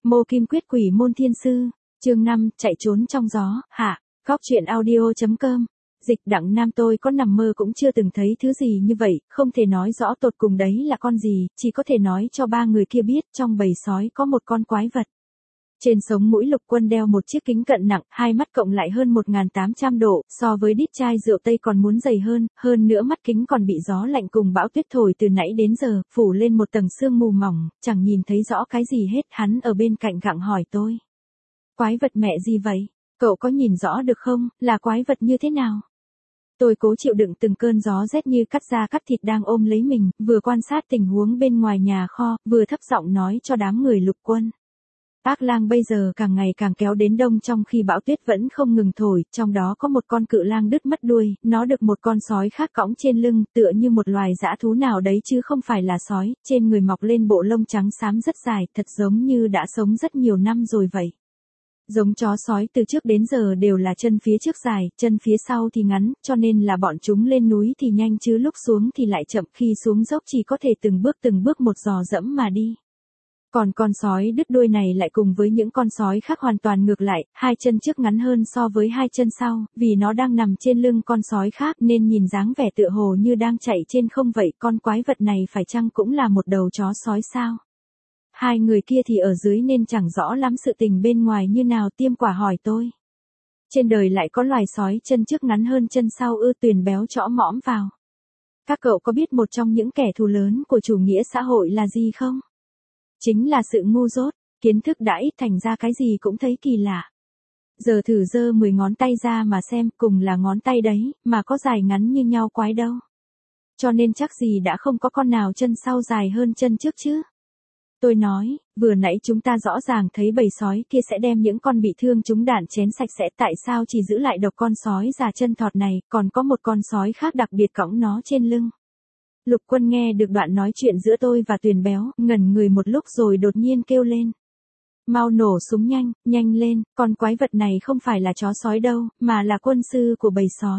Mô Kim Quyết Quỷ Môn Thiên Sư, chương 5, chạy trốn trong gió, hạ, góc chuyện audio.com. Dịch Đặng Nam tôi có nằm mơ cũng chưa từng thấy thứ gì như vậy, không thể nói rõ tột cùng đấy là con gì, chỉ có thể nói cho ba người kia biết trong bầy sói có một con quái vật. Trên sống mũi Lục Quân đeo một chiếc kính cận nặng, hai mắt cộng lại hơn 1.800 độ, so với đít chai rượu Tây còn muốn dày hơn nữa mắt kính còn bị gió lạnh cùng bão tuyết thổi từ nãy đến giờ, phủ lên một tầng sương mù mỏng, chẳng nhìn thấy rõ cái gì hết. Hắn ở bên cạnh gặng hỏi tôi. Quái vật mẹ gì vậy? Cậu có nhìn rõ được không, là quái vật như thế nào? Tôi cố chịu đựng từng cơn gió rét như cắt da cắt thịt đang ôm lấy mình, vừa quan sát tình huống bên ngoài nhà kho, vừa thấp giọng nói cho đám người Lục Quân. Ác lang bây giờ càng ngày càng kéo đến đông trong khi bão tuyết vẫn không ngừng thổi, trong đó có một con cự lang đứt mất đuôi, nó được một con sói khác cõng trên lưng, tựa như một loài dã thú nào đấy chứ không phải là sói, trên người mọc lên bộ lông trắng xám rất dài, thật giống như đã sống rất nhiều năm rồi vậy. Giống chó sói từ trước đến giờ đều là chân phía trước dài, chân phía sau thì ngắn, cho nên là bọn chúng lên núi thì nhanh chứ lúc xuống thì lại chậm, khi xuống dốc chỉ có thể từng bước một dò dẫm mà đi. Còn con sói đứt đuôi này lại cùng với những con sói khác hoàn toàn ngược lại, hai chân trước ngắn hơn so với hai chân sau, vì nó đang nằm trên lưng con sói khác nên nhìn dáng vẻ tựa hồ như đang chạy trên không vậy. Con quái vật này phải chăng cũng là một đầu chó sói sao? Hai người kia thì ở dưới nên chẳng rõ lắm sự tình bên ngoài như nào. Tiêm Quả hỏi tôi. Trên đời lại có loài sói chân trước ngắn hơn chân sau ư? Tuyền béo chõ mõm vào. Các cậu có biết một trong những kẻ thù lớn của chủ nghĩa xã hội là gì không? Chính là sự ngu dốt, kiến thức đã ít thành ra cái gì cũng thấy kỳ lạ. Giờ thử giơ 10 ngón tay ra mà xem, cùng là ngón tay đấy, mà có dài ngắn như nhau quái đâu. Cho nên chắc gì đã không có con nào chân sau dài hơn chân trước chứ. Tôi nói, vừa nãy chúng ta rõ ràng thấy bầy sói kia sẽ đem những con bị thương chúng đạn chén sạch sẽ, tại sao chỉ giữ lại độc con sói già chân thọt này, còn có một con sói khác đặc biệt cõng nó trên lưng. Lục Quân nghe được đoạn nói chuyện giữa tôi và Tuyền béo, ngẩn người một lúc rồi đột nhiên kêu lên. Mau nổ súng nhanh, nhanh lên, con quái vật này không phải là chó sói đâu, mà là quân sư của bầy sói.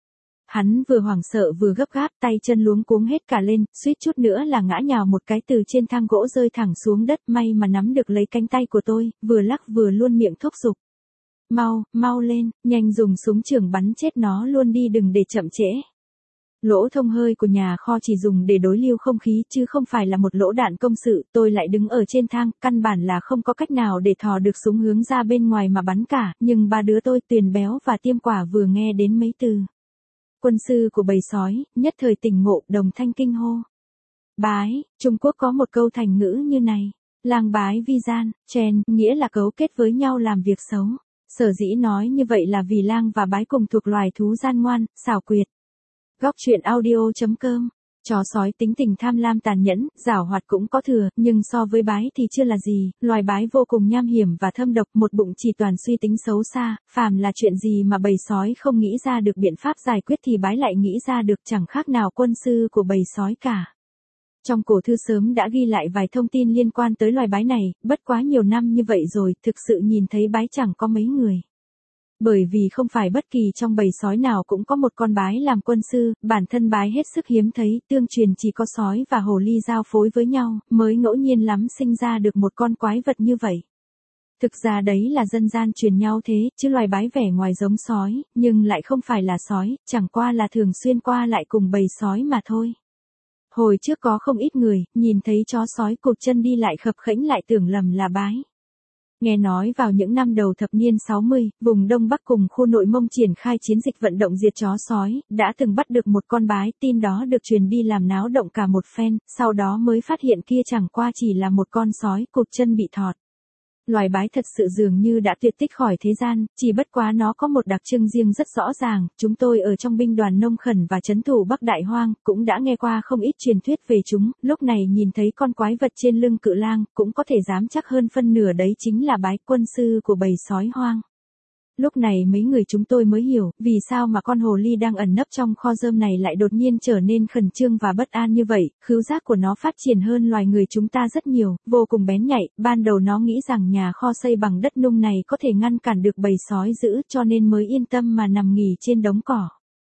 Hắn vừa hoảng sợ vừa gấp gáp, tay chân luống cuống hết cả lên, suýt chút nữa là ngã nhào một cái từ trên thang gỗ rơi thẳng xuống đất, may mà nắm được lấy cánh tay của tôi, vừa lắc vừa luôn miệng thúc giục. Mau, mau lên, nhanh dùng súng trường bắn chết nó luôn đi, đừng để chậm trễ. Lỗ thông hơi của nhà kho chỉ dùng để đối lưu không khí chứ không phải là một lỗ đạn công sự. Tôi lại đứng ở trên thang, căn bản là không có cách nào để thò được súng hướng ra bên ngoài mà bắn cả, nhưng ba đứa tôi, Tuyền béo và Tiêm Quả vừa nghe đến mấy từ quân sư của bầy sói, nhất thời tỉnh ngộ, đồng thanh kinh hô. Bái, Trung Quốc có một câu thành ngữ như này, lang bái vi gian, chen, nghĩa là cấu kết với nhau làm việc xấu. Sở dĩ nói như vậy là vì lang và bái cùng thuộc loài thú gian ngoan, xảo quyệt. Góc chuyện audio.com. Chó sói tính tình tham lam tàn nhẫn, giảo hoạt cũng có thừa, nhưng so với bái thì chưa là gì. Loài bái vô cùng nham hiểm và thâm độc, một bụng chỉ toàn suy tính xấu xa, phàm là chuyện gì mà bầy sói không nghĩ ra được biện pháp giải quyết thì bái lại nghĩ ra được, chẳng khác nào quân sư của bầy sói cả. Trong cổ thư sớm đã ghi lại vài thông tin liên quan tới loài bái này, bất quá nhiều năm như vậy rồi, thực sự nhìn thấy bái chẳng có mấy người. Bởi vì không phải bất kỳ trong bầy sói nào cũng có một con bái làm quân sư, bản thân bái hết sức hiếm thấy, tương truyền chỉ có sói và hồ ly giao phối với nhau, mới ngẫu nhiên lắm sinh ra được một con quái vật như vậy. Thực ra đấy là dân gian truyền nhau thế, chứ loài bái vẻ ngoài giống sói, nhưng lại không phải là sói, chẳng qua là thường xuyên qua lại cùng bầy sói mà thôi. Hồi trước có không ít người, nhìn thấy chó sói cụp chân đi lại khập khẽnh lại tưởng lầm là bái. Nghe nói vào những năm đầu thập niên 60, vùng Đông Bắc cùng khu nội Mông triển khai chiến dịch vận động diệt chó sói, đã từng bắt được một con bái, tin đó được truyền đi làm náo động cả một phen, sau đó mới phát hiện kia chẳng qua chỉ là một con sói cụp chân bị thọt. Loài bái thật sự dường như đã tuyệt tích khỏi thế gian, chỉ bất quá nó có một đặc trưng riêng rất rõ ràng. Chúng tôi ở trong binh đoàn nông khẩn và trấn thủ Bắc Đại Hoang, cũng đã nghe qua không ít truyền thuyết về chúng, lúc này nhìn thấy con quái vật trên lưng cự lang, cũng có thể dám chắc hơn phân nửa đấy chính là bái, quân sư của bầy sói hoang. Lúc này mấy người chúng tôi mới hiểu, vì sao mà con hồ ly đang ẩn nấp trong kho rơm này lại đột nhiên trở nên khẩn trương và bất an như vậy. Khứu giác của nó phát triển hơn loài người chúng ta rất nhiều, vô cùng bén nhạy. Ban đầu nó nghĩ rằng nhà kho xây bằng đất nung này có thể ngăn cản được bầy sói dữ, cho nên mới yên tâm mà nằm nghỉ trên đống cỏ.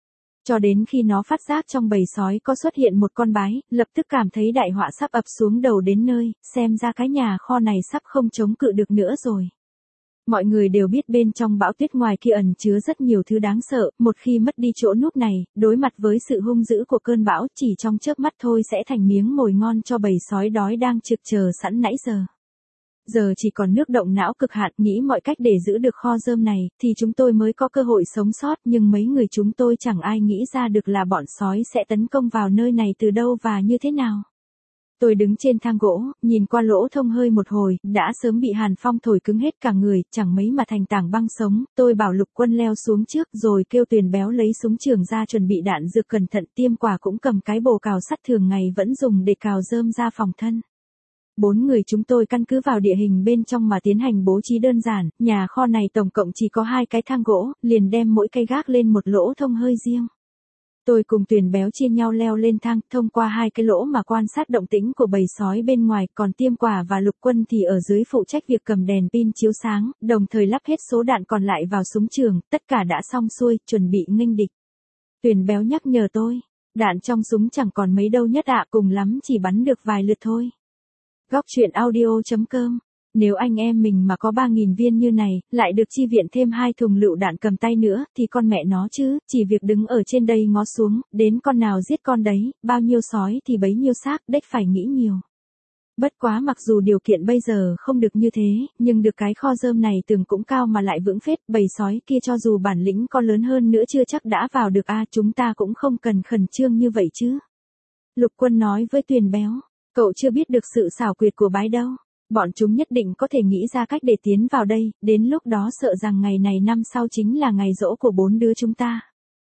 Cho đến khi nó phát giác trong bầy sói có xuất hiện một con bái, lập tức cảm thấy đại họa sắp ập xuống đầu đến nơi, xem ra cái nhà kho này sắp không chống cự được nữa rồi. Mọi người đều biết bên trong bão tuyết ngoài kia ẩn chứa rất nhiều thứ đáng sợ, một khi mất đi chỗ núp này, đối mặt với sự hung dữ của cơn bão chỉ trong chớp mắt thôi sẽ thành miếng mồi ngon cho bầy sói đói đang trực chờ sẵn nãy giờ. Giờ chỉ còn nước động não cực hạn nghĩ mọi cách để giữ được kho rơm này, thì chúng tôi mới có cơ hội sống sót, nhưng mấy người chúng tôi chẳng ai nghĩ ra được là bọn sói sẽ tấn công vào nơi này từ đâu và như thế nào. Tôi đứng trên thang gỗ, nhìn qua lỗ thông hơi một hồi, đã sớm bị hàn phong thổi cứng hết cả người, chẳng mấy mà thành tảng băng sống. Tôi bảo Lục Quân leo xuống trước rồi kêu Tuyền Béo lấy súng trường ra chuẩn bị đạn dược cẩn thận, Tiêm Quả cũng cầm cái bồ cào sắt thường ngày vẫn dùng để cào rơm ra phòng thân. 4 người chúng tôi căn cứ vào địa hình bên trong mà tiến hành bố trí đơn giản, nhà kho này tổng cộng chỉ có 2 cái thang gỗ, liền đem mỗi cây gác lên một lỗ thông hơi riêng. Tôi cùng Tuyền Béo chia nhau leo lên thang, thông qua 2 cái lỗ mà quan sát động tĩnh của bầy sói bên ngoài, còn Tiêm Quả và Lục Quân thì ở dưới phụ trách việc cầm đèn pin chiếu sáng, đồng thời lắp hết số đạn còn lại vào súng trường, tất cả đã xong xuôi, chuẩn bị nghênh địch. Tuyền Béo nhắc nhở tôi, đạn trong súng chẳng còn mấy đâu nhất ạ, cùng lắm chỉ bắn được vài lượt thôi. Góc truyện audio.com. Nếu anh em mình mà có 3.000 viên như này, lại được chi viện thêm 2 thùng lựu đạn cầm tay nữa, thì con mẹ nó chứ, chỉ việc đứng ở trên đây ngó xuống, đến con nào giết con đấy, bao nhiêu sói thì bấy nhiêu xác, đếch phải nghĩ nhiều. Bất quá mặc dù điều kiện bây giờ không được như thế, nhưng được cái kho rơm này tường cũng cao mà lại vững phết, bầy sói kia cho dù bản lĩnh có lớn hơn nữa chưa chắc đã vào được chúng ta cũng không cần khẩn trương như vậy chứ. Lục Quân nói với Tuyền Béo, cậu chưa biết được sự xảo quyệt của bái đâu. Bọn chúng nhất định có thể nghĩ ra cách để tiến vào đây, đến lúc đó sợ rằng ngày này năm sau chính là ngày giỗ của 4 đứa chúng ta.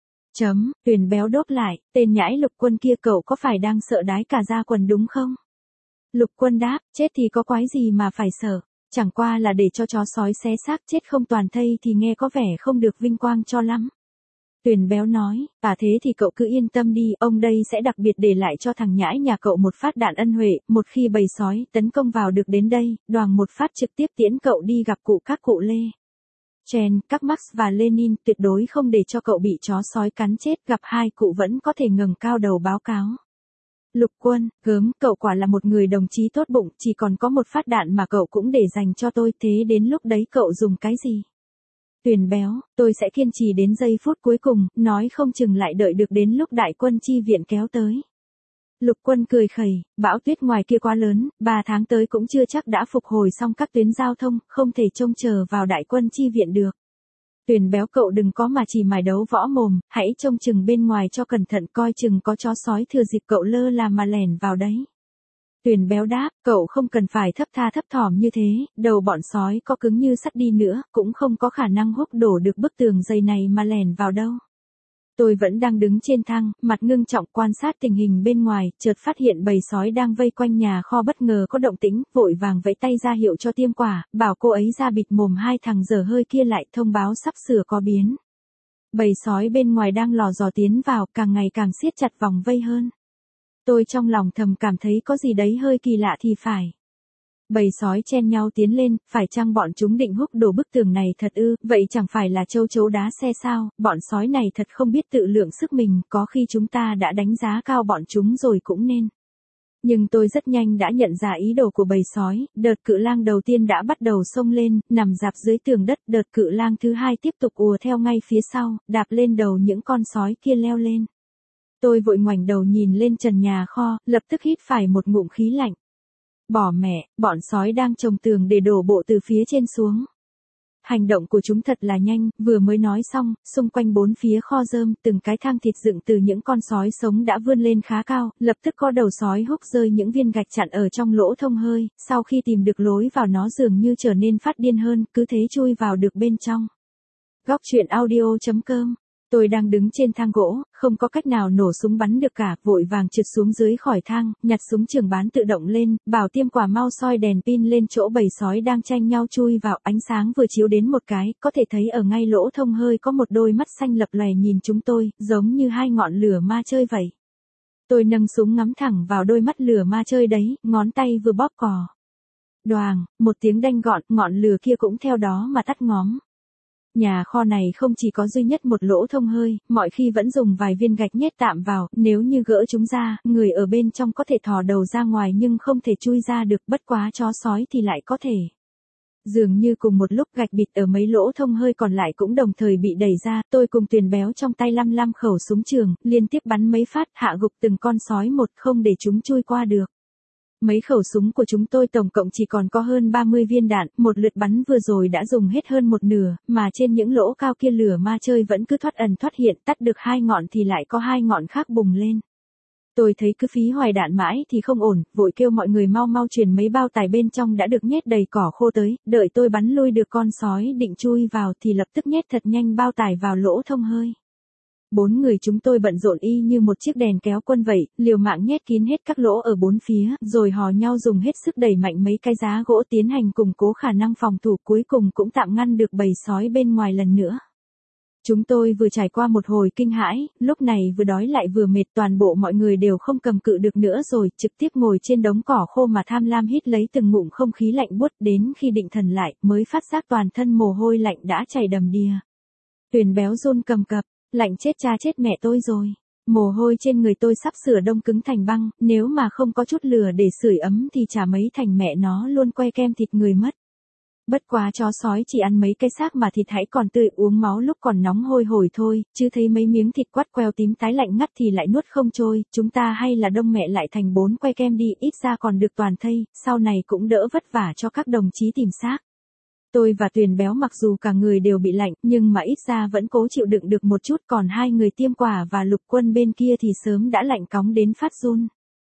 Tuyền Béo đốt lại, tên nhãi Lục Quân kia cậu có phải đang sợ đái cả da quần đúng không? Lục Quân đáp, chết thì có quái gì mà phải sợ, chẳng qua là để cho chó sói xé xác chết không toàn thây thì nghe có vẻ không được vinh quang cho lắm. Tuyền Béo nói, thế thì cậu cứ yên tâm đi, ông đây sẽ đặc biệt để lại cho thằng nhãi nhà cậu một phát đạn ân huệ, một khi bầy sói tấn công vào được đến đây, đoàng một phát trực tiếp tiễn cậu đi gặp các cụ Lê Chen, các Marx và Lenin, tuyệt đối không để cho cậu bị chó sói cắn chết, gặp 2 cụ vẫn có thể ngẩng cao đầu báo cáo. Lục Quân, gớm, cậu quả là một người đồng chí tốt bụng, chỉ còn có một phát đạn mà cậu cũng để dành cho tôi, thế đến lúc đấy cậu dùng cái gì? Tuyền Béo, tôi sẽ kiên trì đến giây phút cuối cùng, nói không chừng lại đợi được đến lúc đại quân chi viện kéo tới. Lục Quân cười khẩy, bão tuyết ngoài kia quá lớn, 3 tháng tới cũng chưa chắc đã phục hồi xong các tuyến giao thông, không thể trông chờ vào đại quân chi viện được. Tuyền Béo cậu đừng có mà chỉ mải đấu võ mồm, hãy trông chừng bên ngoài cho cẩn thận, coi chừng có chó sói thừa dịp cậu lơ là mà lẻn vào đấy. Tuyền Béo đáp, cậu không cần phải thấp tha thấp thỏm như thế, đầu bọn sói có cứng như sắt đi nữa, cũng không có khả năng húc đổ được bức tường dày này mà lẻn vào đâu. Tôi vẫn đang đứng trên thang, mặt ngưng trọng quan sát tình hình bên ngoài, chợt phát hiện bầy sói đang vây quanh nhà kho bất ngờ có động tĩnh, vội vàng vẫy tay ra hiệu cho Tiêm Quả, bảo cô ấy ra bịt mồm 2 thằng dở hơi kia lại, thông báo sắp sửa có biến. Bầy sói bên ngoài đang lò dò tiến vào, càng ngày càng siết chặt vòng vây hơn. Tôi trong lòng thầm cảm thấy có gì đấy hơi kỳ lạ thì phải. Bầy sói chen nhau tiến lên, phải chăng bọn chúng định húc đổ bức tường này thật ư, vậy chẳng phải là châu chấu đá xe sao, bọn sói này thật không biết tự lượng sức mình, có khi chúng ta đã đánh giá cao bọn chúng rồi cũng nên. Nhưng tôi rất nhanh đã nhận ra ý đồ của bầy sói, đợt cự lang đầu tiên đã bắt đầu xông lên, nằm rạp dưới tường đất, đợt cự lang thứ 2 tiếp tục ùa theo ngay phía sau, đạp lên đầu những con sói kia leo lên. Tôi vội ngoảnh đầu nhìn lên trần nhà kho, lập tức hít phải một ngụm khí lạnh. Bỏ mẹ, bọn sói đang trồng tường để đổ bộ từ phía trên xuống. Hành động của chúng thật là nhanh, vừa mới nói xong, xung quanh 4 phía kho rơm, từng cái thang thịt dựng từ những con sói sống đã vươn lên khá cao, lập tức có đầu sói húc rơi những viên gạch chặn ở trong lỗ thông hơi, sau khi tìm được lối vào nó dường như trở nên phát điên hơn, cứ thế chui vào được bên trong. Góc truyện audio.com. Tôi đang đứng trên thang gỗ, không có cách nào nổ súng bắn được cả, vội vàng trượt xuống dưới khỏi thang, nhặt súng trường bán tự động lên, bảo Tiêm Quả mau soi đèn pin lên chỗ bầy sói đang tranh nhau chui vào, ánh sáng vừa chiếu đến một cái, có thể thấy ở ngay lỗ thông hơi có một đôi mắt xanh lập lòe nhìn chúng tôi, giống như 2 ngọn lửa ma chơi vậy. Tôi nâng súng ngắm thẳng vào đôi mắt lửa ma chơi đấy, ngón tay vừa bóp cò. Đoàng, một tiếng đanh gọn, ngọn lửa kia cũng theo đó mà tắt ngóm. Nhà kho này không chỉ có duy nhất một lỗ thông hơi, mọi khi vẫn dùng vài viên gạch nhét tạm vào, nếu như gỡ chúng ra, người ở bên trong có thể thò đầu ra ngoài nhưng không thể chui ra được, bất quá chó sói thì lại có thể. Dường như cùng một lúc gạch bịt ở mấy lỗ thông hơi còn lại cũng đồng thời bị đẩy ra, tôi cùng Tuyền Béo trong tay lăm khẩu súng trường, liên tiếp bắn mấy phát hạ gục từng con sói một không để chúng chui qua được. Mấy khẩu súng của chúng tôi tổng cộng chỉ còn có hơn 30 viên đạn, một lượt bắn vừa rồi đã dùng hết hơn một nửa, mà trên những lỗ cao kia lửa ma chơi vẫn cứ thoát ẩn thoát hiện, tắt được 2 ngọn thì lại có 2 ngọn khác bùng lên. Tôi thấy cứ phí hoài đạn mãi thì không ổn, vội kêu mọi người mau mau truyền mấy bao tải bên trong đã được nhét đầy cỏ khô tới, đợi tôi bắn lui được con sói định chui vào thì lập tức nhét thật nhanh bao tải vào lỗ thông hơi. 4 người chúng tôi bận rộn y như một chiếc đèn kéo quân vậy, liều mạng nhét kín hết các lỗ ở bốn phía, rồi hò nhau dùng hết sức đẩy mạnh mấy cái giá gỗ tiến hành củng cố khả năng phòng thủ, cuối cùng cũng tạm ngăn được bầy sói bên ngoài lần nữa. Chúng tôi vừa trải qua một hồi kinh hãi, lúc này vừa đói lại vừa mệt, toàn bộ mọi người đều không cầm cự được nữa rồi, trực tiếp ngồi trên đống cỏ khô mà tham lam hít lấy từng ngụm không khí lạnh buốt, đến khi định thần lại, mới phát giác toàn thân mồ hôi lạnh đã chảy đầm đìa. Tuyền Béo run cầm cập, lạnh chết cha chết mẹ tôi rồi. Mồ hôi trên người tôi sắp sửa đông cứng thành băng, nếu mà không có chút lửa để sưởi ấm thì chả mấy thành mẹ nó luôn que kem thịt người mất. Bất quá chó sói chỉ ăn mấy cái xác mà thịt hãy còn tươi, uống máu lúc còn nóng hôi hổi thôi, chứ thấy mấy miếng thịt quắt queo tím tái lạnh ngắt thì lại nuốt không trôi, chúng ta hay là đông mẹ lại thành 4 que kem đi, ít ra còn được toàn thây, sau này cũng đỡ vất vả cho các đồng chí tìm xác. Tôi và Tuyền Béo mặc dù cả người đều bị lạnh, nhưng mà ít ra vẫn cố chịu đựng được một chút, còn 2 người Tiêm Quả và Lục Quân bên kia thì sớm đã lạnh cóng đến phát run.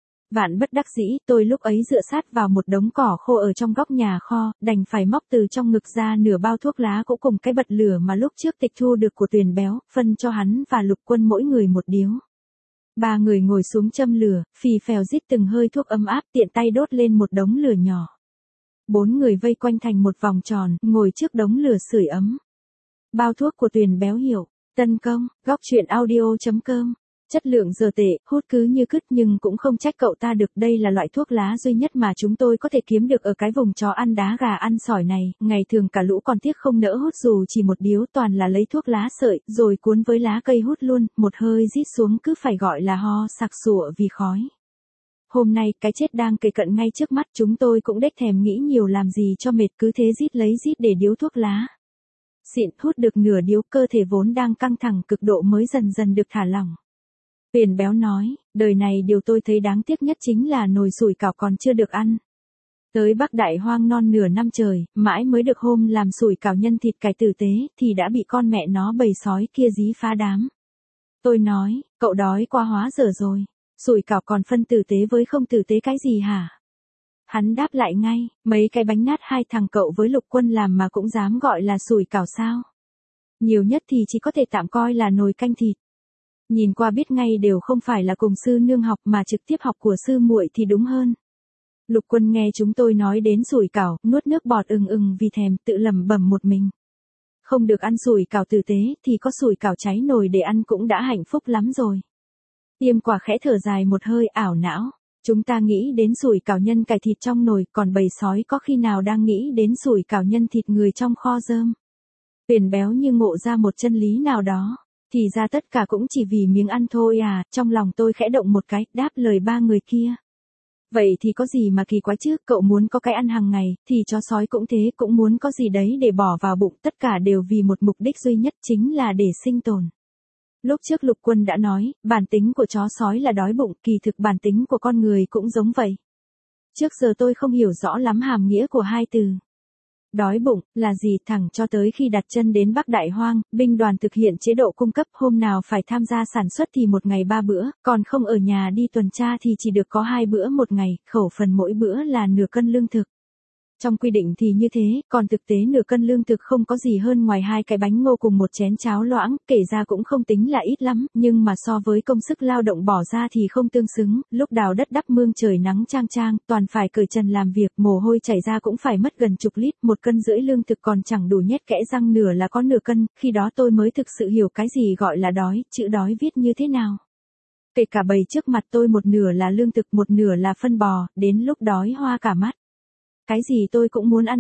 Vạn bất đắc dĩ, tôi lúc ấy dựa sát vào một đống cỏ khô ở trong góc nhà kho, đành phải móc từ trong ngực ra nửa bao thuốc lá cũ cùng cái bật lửa mà lúc trước tịch thu được của Tuyền Béo, phân cho hắn và Lục Quân mỗi người một điếu. 3 người ngồi xuống châm lửa, phì phèo rít từng hơi thuốc ấm áp, tiện tay đốt lên một đống lửa nhỏ. 4 người vây quanh thành một vòng tròn, ngồi trước đống lửa sưởi ấm. Bao thuốc của Tuyền Béo hiểu, Tân Công, góc truyện audio.com. Chất lượng giờ tệ, hút cứ như cứt nhưng cũng không trách cậu ta được, đây là loại thuốc lá duy nhất mà chúng tôi có thể kiếm được ở cái vùng chó ăn đá gà ăn sỏi này, ngày thường cả lũ còn tiếc không nỡ hút dù chỉ một điếu, toàn là lấy thuốc lá sợi, rồi cuốn với lá cây hút luôn, một hơi rít xuống cứ phải gọi là ho sặc sụa vì khói. Hôm nay cái chết đang kề cận ngay trước mắt, chúng tôi cũng đếch thèm nghĩ nhiều làm gì cho mệt, cứ thế rít lấy rít để điếu thuốc lá. Xịn, hút được nửa điếu, cơ thể vốn đang căng thẳng cực độ mới dần dần được thả lỏng. Tuyền Béo nói, đời này điều tôi thấy đáng tiếc nhất chính là nồi sủi cảo còn chưa được ăn. Tới Bắc Đại Hoang non nửa năm trời, mãi mới được hôm làm sủi cảo nhân thịt cải tử tế, thì đã bị con mẹ nó bầy sói kia dí phá đám. Tôi nói, cậu đói quá hóa dở rồi, sủi cảo còn phân tử tế với không tử tế cái gì hả? Hắn đáp lại ngay, mấy cái bánh nát 2 thằng cậu với Lục Quân làm mà cũng dám gọi là sủi cảo sao? Nhiều nhất thì chỉ có thể tạm coi là nồi canh thịt. Nhìn qua biết ngay đều không phải là cùng sư nương học mà trực tiếp học của sư muội thì đúng hơn. Lục Quân nghe chúng tôi nói đến sủi cảo, nuốt nước bọt vì thèm, tự lẩm bẩm một mình. Không được ăn sủi cảo tử tế thì có sủi cảo cháy nồi để ăn cũng đã hạnh phúc lắm rồi. Tiêm Quả khẽ thở dài một hơi, ảo não. Chúng ta nghĩ đến sủi cảo nhân cải thịt trong nồi, còn bầy sói có khi nào đang nghĩ đến sủi cảo nhân thịt người trong kho rơm. Tuyền Béo như ngộ ra một chân lý nào đó. Thì ra tất cả cũng chỉ vì miếng ăn thôi à, trong lòng tôi khẽ động một cái, đáp lời 3 người kia. Vậy thì có gì mà kỳ quái chứ, cậu muốn có cái ăn hàng ngày, thì chó sói cũng thế, cũng muốn có gì đấy để bỏ vào bụng, tất cả đều vì một mục đích duy nhất, chính là để sinh tồn. Lúc trước Lục Quân đã nói, bản tính của chó sói là đói bụng, kỳ thực bản tính của con người cũng giống vậy. Trước giờ tôi không hiểu rõ lắm hàm nghĩa của hai từ. Đói bụng, là gì, thẳng cho tới khi đặt chân đến Bắc Đại Hoang, binh đoàn thực hiện chế độ cung cấp, hôm nào phải tham gia sản xuất thì một ngày 3 bữa, còn không ở nhà đi tuần tra thì chỉ được có 2 bữa một ngày, khẩu phần mỗi bữa là nửa cân lương thực. Trong quy định thì như thế, còn thực tế nửa cân lương thực không có gì hơn ngoài 2 cái bánh ngô cùng một chén cháo loãng, kể ra cũng không tính là ít lắm, nhưng mà so với công sức lao động bỏ ra thì không tương xứng, lúc đào đất đắp mương trời nắng chang chang, toàn phải cởi trần làm việc, mồ hôi chảy ra cũng phải mất gần chục lít, 1,5 cân lương thực còn chẳng đủ nhét kẽ răng nửa là có nửa cân, khi đó tôi mới thực sự hiểu cái gì gọi là đói, chữ đói viết như thế nào. Kể cả bầy trước mặt tôi một nửa là lương thực, một nửa là phân bò, đến lúc đói hoa cả mắt. Cái gì tôi cũng muốn ăn tất,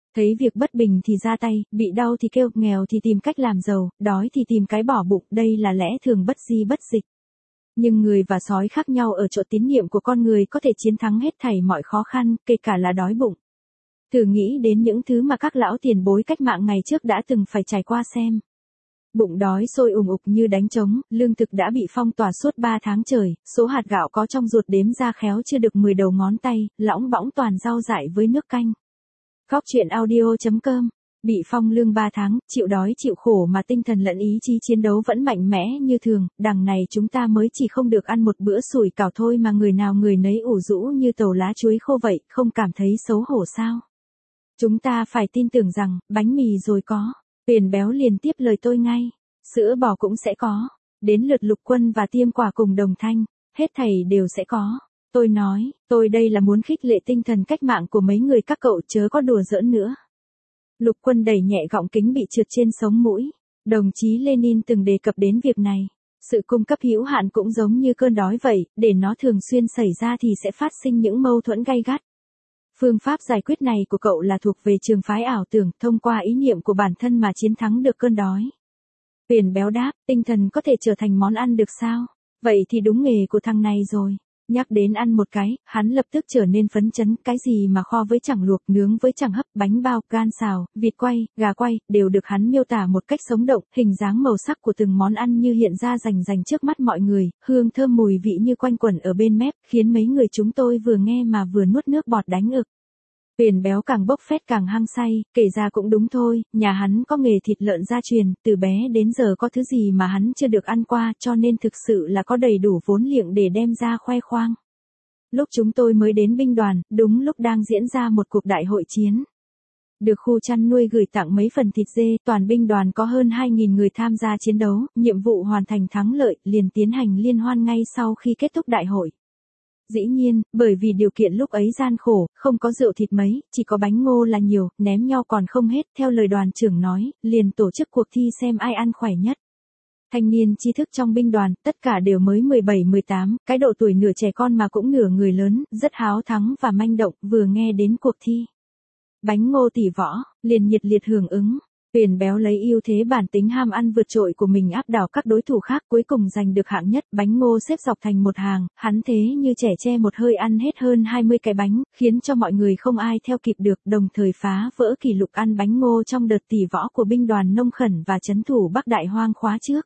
Thấy việc bất bình thì ra tay, bị đau thì kêu, nghèo thì tìm cách làm giàu, đói thì tìm cái bỏ bụng, đây là lẽ thường bất di bất dịch. Nhưng người và sói khác nhau ở chỗ tín niệm của con người có thể chiến thắng hết thảy mọi khó khăn, kể cả là đói bụng. Thử nghĩ đến những thứ mà các lão tiền bối cách mạng ngày trước đã từng phải trải qua xem. Bụng đói sôi ùng ục như đánh trống, lương thực đã bị phong tỏa suốt 3 tháng trời, số hạt gạo có trong ruột đếm ra khéo chưa được 10 đầu ngón tay, lõng bõng toàn rau dại với nước canh. Góc truyện audio.com. Bị phong lương 3 tháng, chịu đói chịu khổ mà tinh thần lẫn ý chí chiến đấu vẫn mạnh mẽ như thường, đằng này chúng ta mới chỉ không được ăn một bữa sủi cảo thôi mà người nào người nấy ủ rũ như tàu lá chuối khô vậy, không cảm thấy xấu hổ sao? Chúng ta phải tin tưởng rằng, bánh mì rồi có. Tuyền béo liền tiếp lời tôi ngay. Sữa bò cũng sẽ có. Đến lượt Lục Quân và Tiêm Quả cùng đồng thanh. Hết thảy đều sẽ có. Tôi nói, tôi đây là muốn khích lệ tinh thần cách mạng của mấy người các cậu chớ có đùa giỡn nữa. Lục Quân đẩy nhẹ gọng kính bị trượt trên sống mũi. Đồng chí Lenin từng đề cập đến việc này. Sự cung cấp hữu hạn cũng giống như cơn đói vậy, để nó thường xuyên xảy ra thì sẽ phát sinh những mâu thuẫn gay gắt. Phương pháp giải quyết này của cậu là thuộc về trường phái ảo tưởng, thông qua ý niệm của bản thân mà chiến thắng được cơn đói. Tuyền béo đáp, tinh thần có thể trở thành món ăn được sao? Vậy thì đúng nghề của thằng này rồi. Nhắc đến ăn một cái, hắn lập tức trở nên phấn chấn, cái gì mà kho với chẳng luộc, nướng với chẳng hấp, bánh bao, gan xào, vịt quay, gà quay, đều được hắn miêu tả một cách sống động, hình dáng màu sắc của từng món ăn như hiện ra rành rành trước mắt mọi người, hương thơm mùi vị như quanh quẩn ở bên mép, khiến mấy người chúng tôi vừa nghe mà vừa nuốt nước bọt đánh ực. Tuyền béo càng bốc phét càng hăng say, kể ra cũng đúng thôi, nhà hắn có nghề thịt lợn gia truyền, từ bé đến giờ có thứ gì mà hắn chưa được ăn qua, cho nên thực sự là có đầy đủ vốn liệng để đem ra khoe khoang. Lúc chúng tôi mới đến binh đoàn, đúng lúc đang diễn ra một cuộc đại hội chiến. Được khu chăn nuôi gửi tặng mấy phần thịt dê, toàn binh đoàn có hơn 2.000 người tham gia chiến đấu, nhiệm vụ hoàn thành thắng lợi, liền tiến hành liên hoan ngay sau khi kết thúc đại hội. Dĩ nhiên, bởi vì điều kiện lúc ấy gian khổ, không có rượu thịt mấy, chỉ có bánh ngô là nhiều, ném nhau còn không hết, theo lời đoàn trưởng nói, liền tổ chức cuộc thi xem ai ăn khỏe nhất. Thanh niên trí thức trong binh đoàn, tất cả đều mới 17-18, cái độ tuổi nửa trẻ con mà cũng nửa người lớn, rất háo thắng và manh động, vừa nghe đến cuộc thi. Bánh ngô tỷ võ, liền nhiệt liệt hưởng ứng. Tuyền béo lấy ưu thế bản tính ham ăn vượt trội của mình áp đảo các đối thủ khác, cuối cùng giành được hạng nhất. Bánh ngô xếp dọc thành một hàng, hắn thế như trẻ tre một hơi ăn hết hơn 20 cái bánh, khiến cho mọi người không ai theo kịp được, đồng thời phá vỡ kỷ lục ăn bánh ngô trong đợt tỷ võ của binh đoàn Nông Khẩn và trấn thủ Bắc Đại Hoang khóa trước.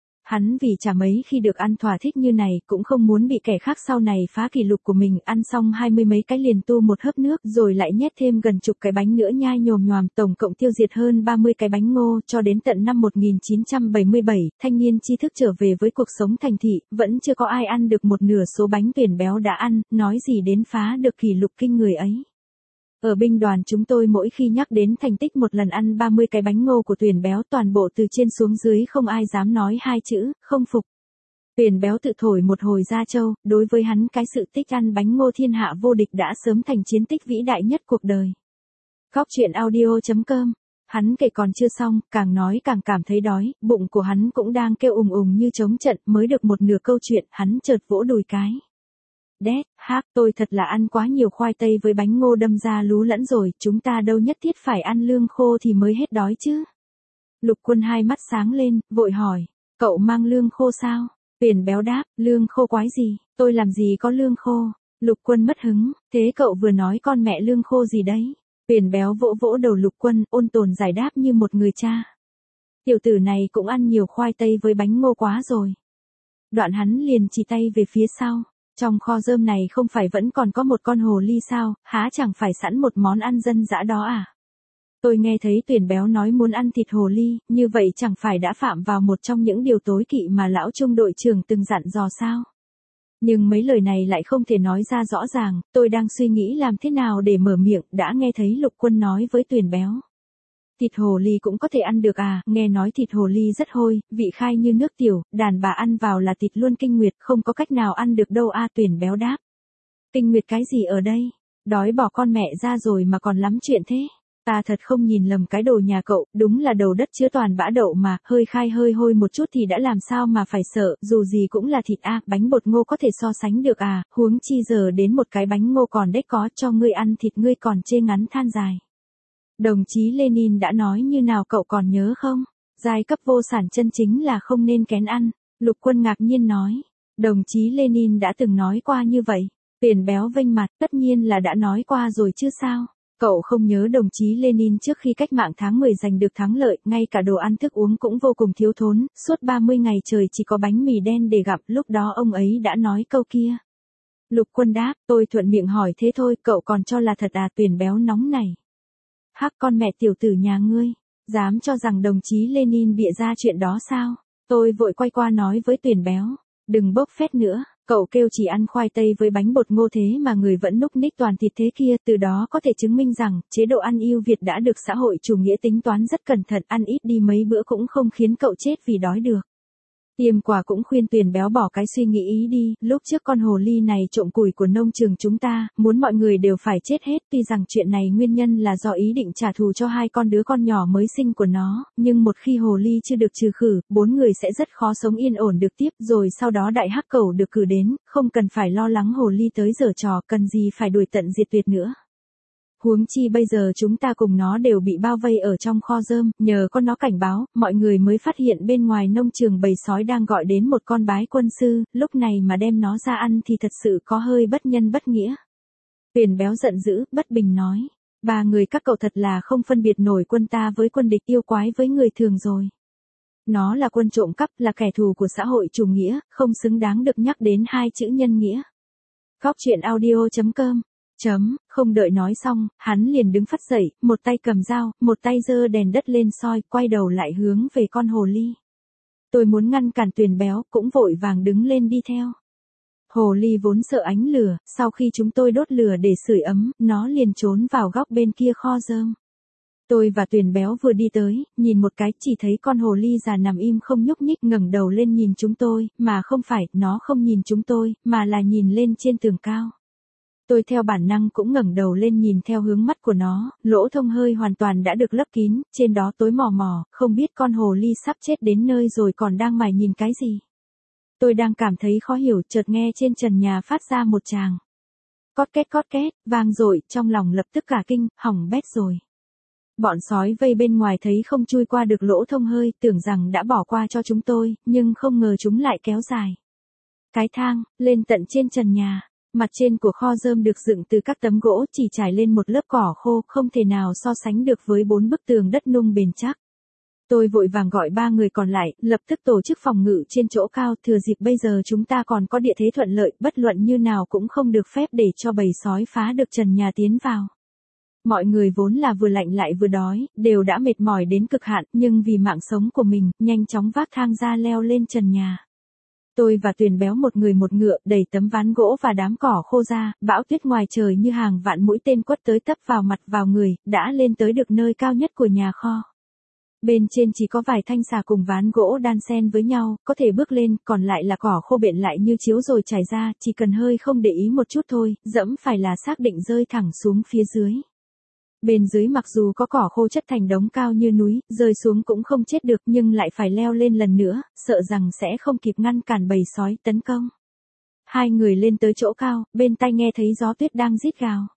Hắn vì chả mấy khi được ăn thỏa thích như này, cũng không muốn bị kẻ khác sau này phá kỷ lục của mình, ăn xong 20 mấy cái liền tu một hớp nước, rồi lại nhét thêm gần chục cái bánh nữa nhai nhồm nhoàm, tổng cộng tiêu diệt hơn 30 cái bánh ngô, cho đến tận năm 1977, thanh niên tri thức trở về với cuộc sống thành thị, vẫn chưa có ai ăn được một nửa số bánh Tuyền béo đã ăn, nói gì đến phá được kỷ lục kinh người ấy. Ở binh đoàn chúng tôi mỗi khi nhắc đến thành tích một lần ăn 30 cái bánh ngô của Tuyền béo, toàn bộ từ trên xuống dưới không ai dám nói hai chữ, không phục. Tuyền béo tự thổi một hồi ra châu, đối với hắn cái sự tích ăn bánh ngô thiên hạ vô địch đã sớm thành chiến tích vĩ đại nhất cuộc đời. Góc truyện audio.com. Hắn kể còn chưa xong, càng nói càng cảm thấy đói, bụng của hắn cũng đang kêu ùng ùng như trống trận, mới được một nửa câu chuyện, hắn chợt vỗ đùi cái. Đét, tôi thật là ăn quá nhiều khoai tây với bánh ngô đâm ra lú lẫn rồi, chúng ta đâu nhất thiết phải ăn lương khô thì mới hết đói chứ. Lục Quân hai mắt sáng lên, vội hỏi, cậu mang lương khô sao? Tuyền béo đáp, lương khô quái gì, tôi làm gì có lương khô. Lục Quân mất hứng, thế cậu vừa nói con mẹ lương khô gì đấy? Tuyền béo vỗ vỗ đầu Lục Quân, ôn tồn giải đáp như một người cha. Tiểu tử này cũng ăn nhiều khoai tây với bánh ngô quá rồi. Đoạn hắn liền chỉ tay về phía sau. Trong kho rơm này không phải vẫn còn có một con hồ ly sao, há chẳng phải sẵn một món ăn dân dã đó à? Tôi nghe thấy Tuyền béo nói muốn ăn thịt hồ ly, như vậy chẳng phải đã phạm vào một trong những điều tối kỵ mà lão trung đội trưởng từng dặn dò sao? Nhưng mấy lời này lại không thể nói ra rõ ràng, tôi đang suy nghĩ làm thế nào để mở miệng, đã nghe thấy Lục Quân nói với Tuyền béo. Thịt hồ ly cũng có thể ăn được à, nghe nói thịt hồ ly rất hôi, vị khai như nước tiểu, đàn bà ăn vào là thịt luôn kinh nguyệt, không có cách nào ăn được đâu a. Tuyền béo đáp. Kinh nguyệt cái gì ở đây? Đói bỏ con mẹ ra rồi mà còn lắm chuyện thế. Ta thật không nhìn lầm cái đồ nhà cậu, đúng là đầu đất chứa toàn bã đậu mà, hơi khai hơi hôi một chút thì đã làm sao mà phải sợ, dù gì cũng là thịt a, bánh bột ngô có thể so sánh được à, huống chi giờ đến một cái bánh ngô còn đếch có, cho ngươi ăn thịt ngươi còn chê ngắn than dài. Đồng chí Lenin đã nói như nào cậu còn nhớ không? Giai cấp vô sản chân chính là không nên kén ăn. Lục Quân ngạc nhiên nói. Đồng chí Lenin đã từng nói qua như vậy. Tuyển béo vênh mặt, tất nhiên là đã nói qua rồi chứ sao? Cậu không nhớ đồng chí Lenin trước khi cách mạng tháng 10 giành được thắng lợi, ngay cả đồ ăn thức uống cũng vô cùng thiếu thốn, suốt 30 ngày trời chỉ có bánh mì đen để gặp, lúc đó ông ấy đã nói câu kia. Lục Quân đáp, tôi thuận miệng hỏi thế thôi, cậu còn cho là thật à? Tuyển béo nóng này. Hắc con mẹ tiểu tử nhà ngươi, dám cho rằng đồng chí Lenin bịa ra chuyện đó sao? Tôi vội quay qua nói với Tuyển béo, đừng bốc phét nữa. Cậu kêu chỉ ăn khoai tây với bánh bột ngô thế mà người vẫn núc ních toàn thịt thế kia, từ đó có thể chứng minh rằng, chế độ ăn ưu Việt đã được xã hội chủ nghĩa tính toán rất cẩn thận, ăn ít đi mấy bữa cũng không khiến cậu chết vì đói được. Tiêm quả cũng khuyên Tuyển béo bỏ cái suy nghĩ ý đi, lúc trước con hồ ly này trộm củi của nông trường chúng ta, muốn mọi người đều phải chết hết, tuy rằng chuyện này nguyên nhân là do ý định trả thù cho hai con đứa con nhỏ mới sinh của nó, nhưng một khi hồ ly chưa được trừ khử, 4 người sẽ rất khó sống yên ổn được tiếp, rồi sau đó đại hắc cẩu được cử đến, không cần phải lo lắng hồ ly tới giở trò, cần gì phải đuổi tận diệt tuyệt nữa. Huống chi bây giờ chúng ta cùng nó đều bị bao vây ở trong kho rơm, nhờ con nó cảnh báo, mọi người mới phát hiện bên ngoài nông trường bầy sói đang gọi đến một con bái quân sư, lúc này mà đem nó ra ăn thì thật sự có hơi bất nhân bất nghĩa. Tuyển béo giận dữ, bất bình nói, 3 người các cậu thật là không phân biệt nổi quân ta với quân địch, yêu quái với người thường rồi. Nó là quân trộm cắp, là kẻ thù của xã hội chủ nghĩa, không xứng đáng được nhắc đến 2 chữ nhân nghĩa. Góc truyện audio.com. Không đợi nói xong, hắn liền đứng phắt dậy, một tay cầm dao, một tay giơ đèn đất lên soi, quay đầu lại hướng về con hồ ly. Tôi muốn ngăn cản Tuyển béo, cũng vội vàng đứng lên đi theo. Hồ ly vốn sợ ánh lửa, sau khi chúng tôi đốt lửa để sưởi ấm, nó liền trốn vào góc bên kia kho rơm. Tôi và Tuyển béo vừa đi tới, nhìn một cái, chỉ thấy con hồ ly già nằm im không nhúc nhích, ngẩng đầu lên nhìn chúng tôi, mà không phải, nó không nhìn chúng tôi, mà là nhìn lên trên tường cao. Tôi theo bản năng cũng ngẩng đầu lên nhìn theo hướng mắt của nó, lỗ thông hơi hoàn toàn đã được lấp kín, trên đó tối mò mò, không biết con hồ ly sắp chết đến nơi rồi còn đang mải nhìn cái gì. Tôi đang cảm thấy khó hiểu, chợt nghe trên trần nhà phát ra một tràng cót két, vang dội, trong lòng lập tức cả kinh, hỏng bét rồi. Bọn sói vây bên ngoài thấy không chui qua được lỗ thông hơi, tưởng rằng đã bỏ qua cho chúng tôi, nhưng không ngờ chúng lại kéo dài cái thang lên tận trên trần nhà. Mặt trên của kho rơm được dựng từ các tấm gỗ, chỉ trải lên một lớp cỏ khô, không thể nào so sánh được với 4 bức tường đất nung bền chắc. Tôi vội vàng gọi 3 người còn lại, lập tức tổ chức phòng ngự trên chỗ cao, thừa dịp bây giờ chúng ta còn có địa thế thuận lợi, bất luận như nào cũng không được phép để cho bầy sói phá được trần nhà tiến vào. Mọi người vốn là vừa lạnh lại vừa đói, đều đã mệt mỏi đến cực hạn, nhưng vì mạng sống của mình, nhanh chóng vác thang ra leo lên trần nhà. Tôi và Tuyển béo một người một ngựa, đẩy tấm ván gỗ và đám cỏ khô ra, bão tuyết ngoài trời như hàng vạn mũi tên quất tới tấp vào mặt vào người, đã lên tới được nơi cao nhất của nhà kho. Bên trên chỉ có vài thanh xà cùng ván gỗ đan xen với nhau, có thể bước lên, còn lại là cỏ khô bện lại như chiếu rồi trải ra, chỉ cần hơi không để ý một chút thôi, dẫm phải là xác định rơi thẳng xuống phía dưới. Bên dưới mặc dù có cỏ khô chất thành đống cao như núi, rơi xuống cũng không chết được nhưng lại phải leo lên lần nữa, sợ rằng sẽ không kịp ngăn cản bầy sói tấn công. 2 người lên tới chỗ cao, bên tai nghe thấy gió tuyết đang rít gào.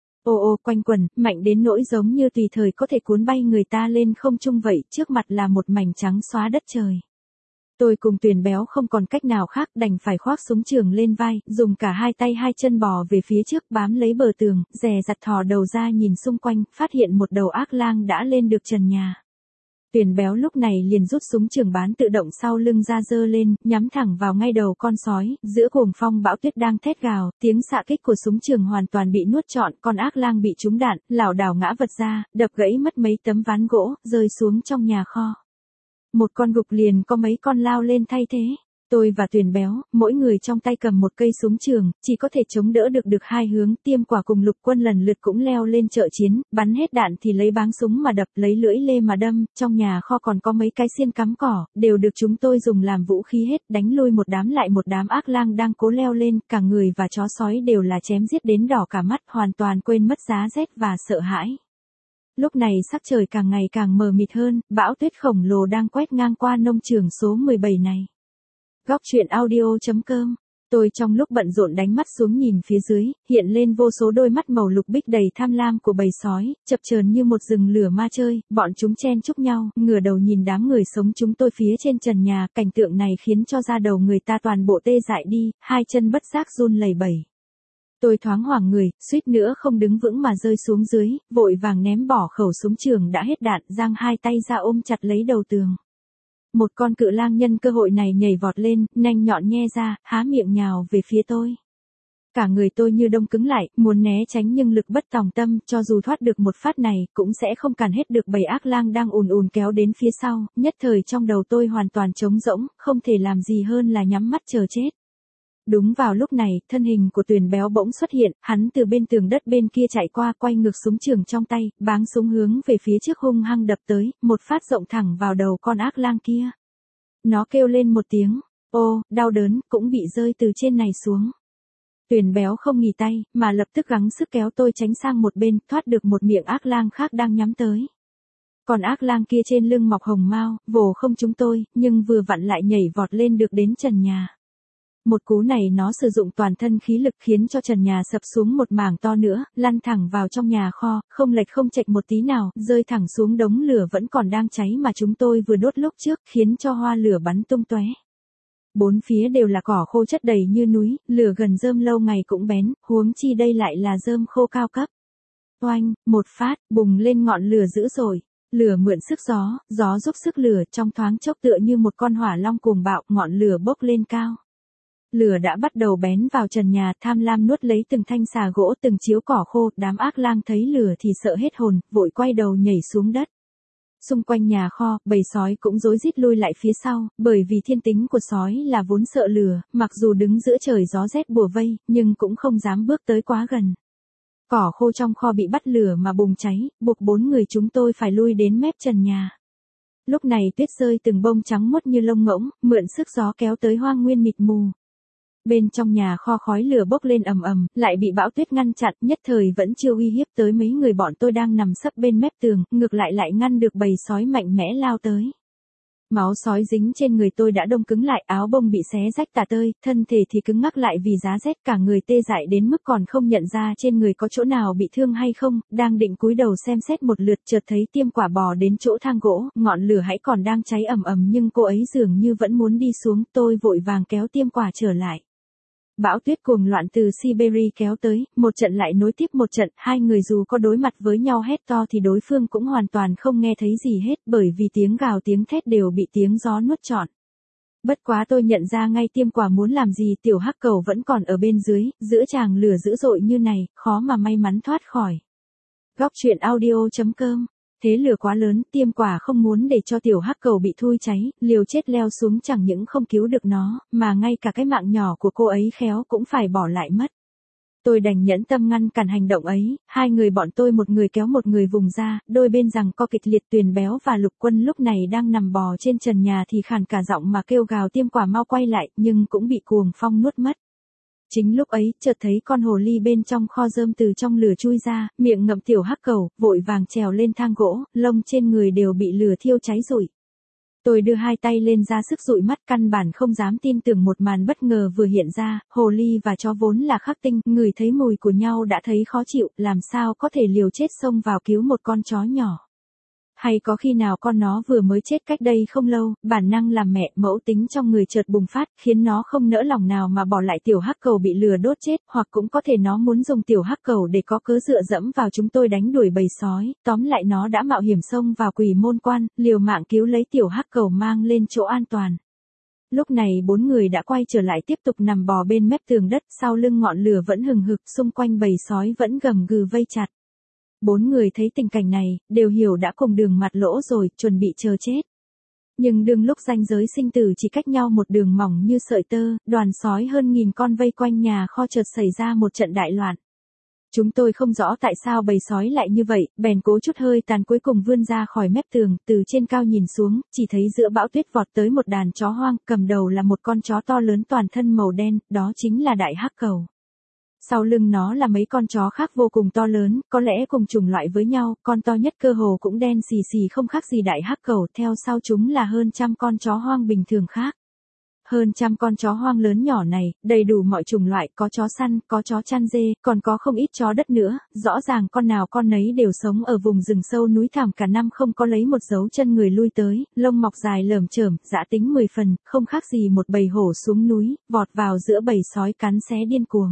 Ồ quanh quẩn, mạnh đến nỗi giống như tùy thời có thể cuốn bay người ta lên không trung vậy, trước mặt là một mảnh trắng xóa đất trời. Tôi cùng Tuyển béo không còn cách nào khác, đành phải khoác súng trường lên vai, dùng cả 2 tay 2 chân bò về phía trước, bám lấy bờ tường, dè dặt thò đầu ra nhìn xung quanh, phát hiện một đầu ác lang đã lên được trần nhà. Tuyển béo lúc này liền rút súng trường bán tự động sau lưng ra giơ lên, nhắm thẳng vào ngay đầu con sói, giữa cuồng phong bão tuyết đang thét gào, tiếng xạ kích của súng trường hoàn toàn bị nuốt trọn, con ác lang bị trúng đạn, lảo đảo ngã vật ra, đập gãy mất mấy tấm ván gỗ, rơi xuống trong nhà kho. Một con gục liền có mấy con lao lên thay thế. Tôi và Tuyển béo, mỗi người trong tay cầm một cây súng trường, chỉ có thể chống đỡ được 2 hướng. Tiêm quả cùng Lục Quân lần lượt cũng leo lên trợ chiến, bắn hết đạn thì lấy báng súng mà đập, lấy lưỡi lê mà đâm. Trong nhà kho còn có mấy cái xiên cắm cỏ, đều được chúng tôi dùng làm vũ khí hết, đánh lui một đám lại một đám ác lang đang cố leo lên, cả người và chó sói đều là chém giết đến đỏ cả mắt, hoàn toàn quên mất giá rét và sợ hãi. Lúc này sắc trời càng ngày càng mờ mịt hơn, bão tuyết khổng lồ đang quét ngang qua nông trường số 17 này. Góc truyện audio.com Tôi trong lúc bận rộn đánh mắt xuống nhìn phía dưới, hiện lên vô số đôi mắt màu lục bích đầy tham lam của bầy sói, chập chờn như một rừng lửa ma chơi, bọn chúng chen chúc nhau, ngửa đầu nhìn đám người sống chúng tôi phía trên trần nhà, cảnh tượng này khiến cho da đầu người ta toàn bộ tê dại đi, hai chân bất giác run lẩy bẩy. Tôi thoáng hoảng người, suýt nữa không đứng vững mà rơi xuống dưới, vội vàng ném bỏ khẩu súng trường đã hết đạn, giang hai tay ra ôm chặt lấy đầu tường. Một con cự lang nhân cơ hội này nhảy vọt lên, nanh nhọn nhe ra, há miệng nhào về phía tôi. Cả người tôi như đông cứng lại, muốn né tránh nhưng lực bất tòng tâm, cho dù thoát được một phát này, cũng sẽ không cản hết được bầy ác lang đang ùn ùn kéo đến phía sau, nhất thời trong đầu tôi hoàn toàn trống rỗng, không thể làm gì hơn là nhắm mắt chờ chết. Đúng vào lúc này, thân hình của Tuyền béo bỗng xuất hiện, hắn từ bên tường đất bên kia chạy qua, quay ngược súng trường trong tay, báng súng hướng về phía trước hung hăng đập tới, một phát rộng thẳng vào đầu con ác lang kia. Nó kêu lên một tiếng, ô, đau đớn, cũng bị rơi từ trên này xuống. Tuyền béo không nghỉ tay, mà lập tức gắng sức kéo tôi tránh sang một bên, thoát được một miệng ác lang khác đang nhắm tới. Còn ác lang kia trên lưng mọc hồng mao, vồ không trúng tôi, nhưng vừa vặn lại nhảy vọt lên được đến trần nhà. Một cú này nó sử dụng toàn thân khí lực khiến cho trần nhà sập xuống một mảng to nữa, lăn thẳng vào trong nhà kho, không lệch không chệch một tí nào, rơi thẳng xuống đống lửa vẫn còn đang cháy mà chúng tôi vừa đốt lúc trước, khiến cho hoa lửa bắn tung tóe. Bốn phía đều là cỏ khô chất đầy như núi, lửa gần rơm lâu ngày cũng bén, huống chi đây lại là rơm khô cao cấp. Oanh, một phát, bùng lên ngọn lửa dữ dội. Lửa mượn sức gió, gió giúp sức lửa, trong thoáng chốc tựa như một con hỏa long cuồng bạo, ngọn lửa bốc lên cao. Lửa đã bắt đầu bén vào trần nhà, tham lam nuốt lấy từng thanh xà gỗ, từng chiếu cỏ khô, đám ác lang thấy lửa thì sợ hết hồn, vội quay đầu nhảy xuống đất. Xung quanh nhà kho, bầy sói cũng rối rít lui lại phía sau, bởi vì thiên tính của sói là vốn sợ lửa, mặc dù đứng giữa trời gió rét bùa vây, nhưng cũng không dám bước tới quá gần. Cỏ khô trong kho bị bắt lửa mà bùng cháy, buộc bốn người chúng tôi phải lui đến mép trần nhà. Lúc này tuyết rơi từng bông trắng muốt như lông ngỗng, mượn sức gió kéo tới hoang nguyên mịt mù. Bên trong nhà kho khói lửa bốc lên ầm ầm, lại bị bão tuyết ngăn chặn, nhất thời vẫn chưa uy hiếp tới mấy người bọn tôi đang nằm sấp bên mép tường, ngược lại ngăn được bầy sói mạnh mẽ lao tới. Máu sói dính trên người tôi đã đông cứng lại, áo bông bị xé rách tả tơi, thân thể thì cứng ngắc lại vì giá rét, cả người tê dại đến mức còn không nhận ra trên người có chỗ nào bị thương hay không, đang định cúi đầu xem xét một lượt chợt thấy Tiêm Quả bò đến chỗ thang gỗ, ngọn lửa hãy còn đang cháy ầm ầm nhưng cô ấy dường như vẫn muốn đi xuống, tôi vội vàng kéo Tiêm Quả trở lại. Bão tuyết cuồng loạn từ Siberia kéo tới, một trận lại nối tiếp một trận, hai người dù có đối mặt với nhau hét to thì đối phương cũng hoàn toàn không nghe thấy gì hết, bởi vì tiếng gào tiếng thét đều bị tiếng gió nuốt trọn. Bất quá tôi nhận ra ngay Tiêm Quả muốn làm gì, tiểu hắc cầu vẫn còn ở bên dưới, giữa tràng lửa dữ dội như này, khó mà may mắn thoát khỏi. Góc truyện audio.com. Thế lửa quá lớn, Tiêm Quả không muốn để cho tiểu hắc cầu bị thui cháy, liều chết leo xuống chẳng những không cứu được nó, mà ngay cả cái mạng nhỏ của cô ấy khéo cũng phải bỏ lại mất. Tôi đành nhẫn tâm ngăn cản hành động ấy, hai người bọn tôi một người kéo một người vùng ra, đôi bên giằng co kịch liệt. Tuyền béo và Lục Quân lúc này đang nằm bò trên trần nhà thì khàn cả giọng mà kêu gào Tiêm Quả mau quay lại, nhưng cũng bị cuồng phong nuốt mất. Chính lúc ấy, chợt thấy con hồ ly bên trong kho rơm từ trong lửa chui ra, miệng ngậm tiểu hắc cầu, vội vàng trèo lên thang gỗ, lông trên người đều bị lửa thiêu cháy rụi. Tôi đưa hai tay lên ra sức dụi mắt, căn bản không dám tin tưởng một màn bất ngờ vừa hiện ra, hồ ly và chó vốn là khắc tinh, ngửi thấy mùi của nhau đã thấy khó chịu, làm sao có thể liều chết xông vào cứu một con chó nhỏ. Hay có khi nào con nó vừa mới chết cách đây không lâu, bản năng làm mẹ mẫu tính trong người chợt bùng phát, khiến nó không nỡ lòng nào mà bỏ lại tiểu hắc cầu bị lửa đốt chết, hoặc cũng có thể nó muốn dùng tiểu hắc cầu để có cớ dựa dẫm vào chúng tôi đánh đuổi bầy sói, tóm lại nó đã mạo hiểm xông vào Quỷ Môn Quan, liều mạng cứu lấy tiểu hắc cầu mang lên chỗ an toàn. Lúc này bốn người đã quay trở lại tiếp tục nằm bò bên mép tường đất, sau lưng ngọn lửa vẫn hừng hực, xung quanh bầy sói vẫn gầm gừ vây chặt. Bốn người thấy tình cảnh này, đều hiểu đã cùng đường mặt lỗ rồi, chuẩn bị chờ chết. Nhưng đương lúc ranh giới sinh tử chỉ cách nhau một đường mỏng như sợi tơ, đoàn sói hơn 1000 con vây quanh nhà kho chợt xảy ra một trận đại loạn. Chúng tôi không rõ tại sao bầy sói lại như vậy, bèn cố chút hơi tàn cuối cùng vươn ra khỏi mép tường, từ trên cao nhìn xuống, chỉ thấy giữa bão tuyết vọt tới một đàn chó hoang, cầm đầu là một con chó to lớn toàn thân màu đen, đó chính là đại hắc cầu. Sau lưng nó là mấy con chó khác vô cùng to lớn, có lẽ cùng chủng loại với nhau, con to nhất cơ hồ cũng đen xì xì không khác gì đại hắc cầu, theo sau chúng là hơn 100 con chó hoang bình thường khác. Hơn trăm con chó hoang lớn nhỏ này, đầy đủ mọi chủng loại, có chó săn, có chó chăn dê, còn có không ít chó đất nữa, rõ ràng con nào con nấy đều sống ở vùng rừng sâu núi thẳm cả năm không có lấy một dấu chân người lui tới, lông mọc dài lởm chởm, dã tính 10 phần, không khác gì một bầy hổ xuống núi, vọt vào giữa bầy sói cắn xé điên cuồng.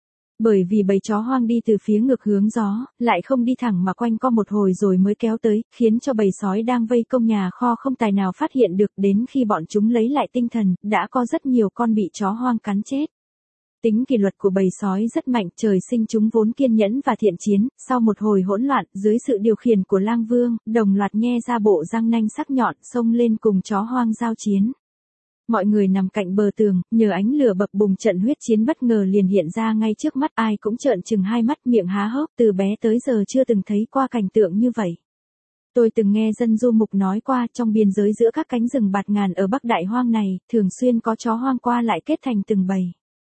Bởi vì bầy chó hoang đi từ phía ngược hướng gió, lại không đi thẳng mà quanh co một hồi rồi mới kéo tới, khiến cho bầy sói đang vây công nhà kho không tài nào phát hiện được, đến khi bọn chúng lấy lại tinh thần, đã có rất nhiều con bị chó hoang cắn chết. Tính kỷ luật của bầy sói rất mạnh, trời sinh chúng vốn kiên nhẫn và thiện chiến, sau một hồi hỗn loạn, dưới sự điều khiển của Lang Vương, đồng loạt nhe ra bộ răng nanh sắc nhọn, xông lên cùng chó hoang giao chiến. Mọi người nằm cạnh bờ tường, nhờ ánh lửa bập bùng trận huyết chiến bất ngờ liền hiện ra ngay trước mắt, ai cũng trợn trừng hai mắt miệng há hốc, từ bé tới giờ chưa từng thấy qua cảnh tượng như vậy. Tôi từng nghe dân du mục nói qua, trong biên giới giữa các cánh rừng bạt ngàn ở Bắc Đại Hoang này, thường xuyên có chó hoang qua lại kết thành từng bầy.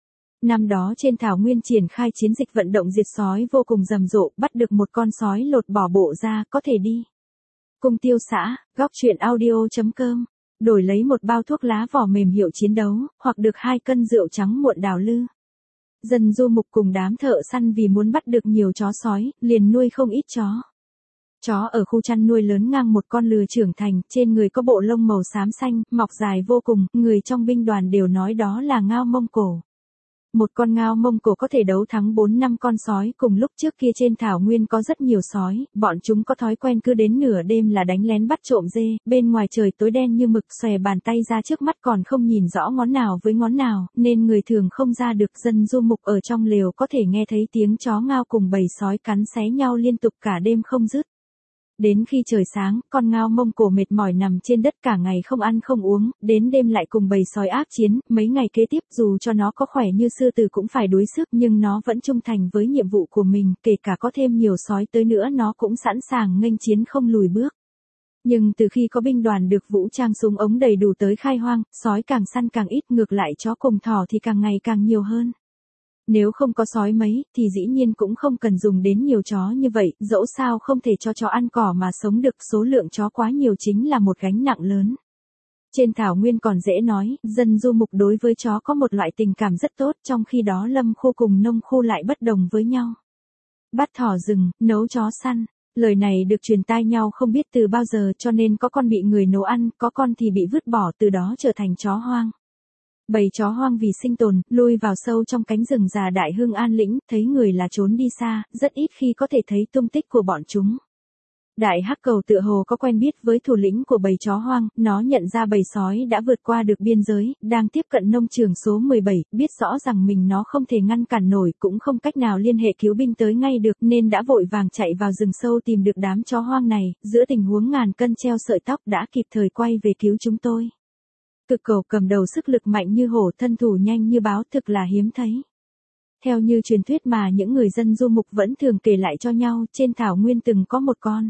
Năm đó trên thảo nguyên triển khai chiến dịch vận động diệt sói vô cùng rầm rộ, bắt được một con sói lột bỏ bộ ra, có thể đi. Cung tiêu xã, góc truyện audio.com, đổi lấy một bao thuốc lá vỏ mềm hiệu chiến đấu, hoặc được 2 cân rượu trắng muộn đào lư. Dân du mục cùng đám thợ săn vì muốn bắt được nhiều chó sói, liền nuôi không ít chó. Chó ở khu chăn nuôi lớn ngang một con lừa trưởng thành, trên người có bộ lông màu xám xanh, mọc dài vô cùng, người trong binh đoàn đều nói đó là ngao Mông Cổ. Một con ngao Mông Cổ có thể đấu thắng 4-5 con sói, cùng lúc trước kia trên thảo nguyên có rất nhiều sói, bọn chúng có thói quen cứ đến nửa đêm là đánh lén bắt trộm dê, bên ngoài trời tối đen như mực, xòe bàn tay ra trước mắt còn không nhìn rõ ngón nào với ngón nào, nên người thường không ra được. Dân du mục ở trong lều có thể nghe thấy tiếng chó ngao cùng bầy sói cắn xé nhau liên tục cả đêm không dứt. Đến khi trời sáng, con ngao Mông Cổ mệt mỏi nằm trên đất cả ngày không ăn không uống, đến đêm lại cùng bầy sói ác chiến, mấy ngày kế tiếp dù cho nó có khỏe như sư tử cũng phải đuối sức, nhưng nó vẫn trung thành với nhiệm vụ của mình, kể cả có thêm nhiều sói tới nữa nó cũng sẵn sàng nghênh chiến không lùi bước. Nhưng từ khi có binh đoàn được vũ trang súng ống đầy đủ tới khai hoang, sói càng săn càng ít, ngược lại chó cùng thỏ thì càng ngày càng nhiều hơn. Nếu không có sói mấy, thì dĩ nhiên cũng không cần dùng đến nhiều chó như vậy, dẫu sao không thể cho chó ăn cỏ mà sống được, số lượng chó quá nhiều chính là một gánh nặng lớn. Trên thảo nguyên còn dễ nói, dân du mục đối với chó có một loại tình cảm rất tốt, trong khi đó lâm khu cùng nông khu lại bất đồng với nhau. Bắt thỏ rừng, nấu chó săn. Lời này được truyền tai nhau không biết từ bao giờ, cho nên có con bị người nấu ăn, có con thì bị vứt bỏ, từ đó trở thành chó hoang. Bầy chó hoang vì sinh tồn, lui vào sâu trong cánh rừng già Đại Hưng an lĩnh, thấy người là trốn đi xa, rất ít khi có thể thấy tung tích của bọn chúng. Đại Hắc Cầu tựa hồ có quen biết với thủ lĩnh của bầy chó hoang, nó nhận ra bầy sói đã vượt qua được biên giới, đang tiếp cận nông trường số 17, biết rõ rằng mình nó không thể ngăn cản nổi, cũng không cách nào liên hệ cứu binh tới ngay được, nên đã vội vàng chạy vào rừng sâu tìm được đám chó hoang này, giữa tình huống ngàn cân treo sợi tóc đã kịp thời quay về cứu chúng tôi. Cực Cầu cầm đầu sức lực mạnh như hổ, thân thủ nhanh như báo, thực là hiếm thấy. Theo như truyền thuyết mà những người dân du mục vẫn thường kể lại cho nhau, trên thảo nguyên từng có một con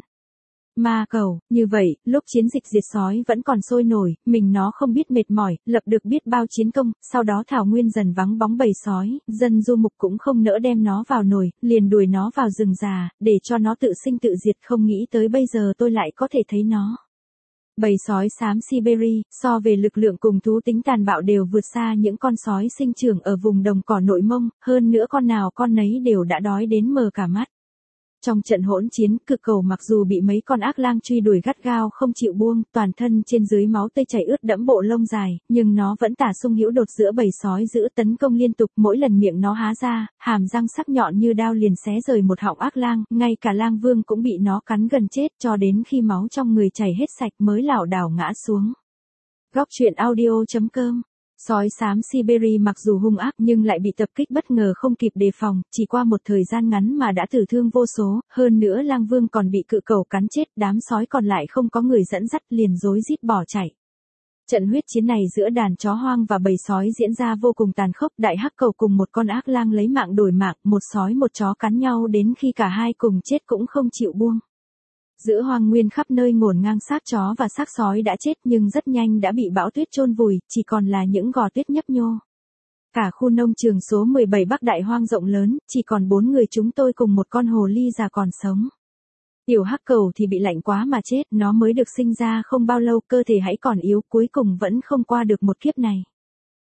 ma cầu, như vậy, lúc chiến dịch diệt sói vẫn còn sôi nổi, mình nó không biết mệt mỏi, lập được biết bao chiến công, sau đó thảo nguyên dần vắng bóng bầy sói, dân du mục cũng không nỡ đem nó vào nồi, liền đuổi nó vào rừng già, để cho nó tự sinh tự diệt, không nghĩ tới bây giờ tôi lại có thể thấy nó. Bầy sói xám Siberia, so về lực lượng cùng thú tính tàn bạo đều vượt xa những con sói sinh trưởng ở vùng đồng cỏ Nội Mông, hơn nữa con nào con nấy đều đã đói đến mờ cả mắt. Trong trận hỗn chiến, Cực Cầu mặc dù bị mấy con ác lang truy đuổi gắt gao không chịu buông, toàn thân trên dưới máu tươi chảy ướt đẫm bộ lông dài, nhưng nó vẫn tả sung hữu đột giữa bầy sói dữ tấn công liên tục, mỗi lần miệng nó há ra, hàm răng sắc nhọn như đao liền xé rời một họng ác lang, ngay cả Lang Vương cũng bị nó cắn gần chết, cho đến khi máu trong người chảy hết sạch mới lảo đảo ngã xuống. Góc truyện audio.com. Sói xám Siberia mặc dù hung ác nhưng lại bị tập kích bất ngờ không kịp đề phòng, chỉ qua một thời gian ngắn mà đã tử thương vô số, hơn nữa Lang Vương còn bị Cự Cầu cắn chết, đám sói còn lại không có người dẫn dắt liền rối rít bỏ chạy. Trận huyết chiến này giữa đàn chó hoang và bầy sói diễn ra vô cùng tàn khốc, Đại Hắc Cầu cùng một con ác lang lấy mạng đổi mạng, một sói một chó cắn nhau đến khi cả hai cùng chết cũng không chịu buông. Giữa hoang nguyên khắp nơi ngổn ngang xác chó và xác sói đã chết nhưng rất nhanh đã bị bão tuyết chôn vùi, chỉ còn là những gò tuyết nhấp nhô. Cả khu nông trường số 17 Bắc Đại Hoang rộng lớn, chỉ còn 4 người chúng tôi cùng một con hồ ly già còn sống. Tiểu Hắc Cầu thì bị lạnh quá mà chết, nó mới được sinh ra không bao lâu, cơ thể hãy còn yếu, cuối cùng vẫn không qua được một kiếp này.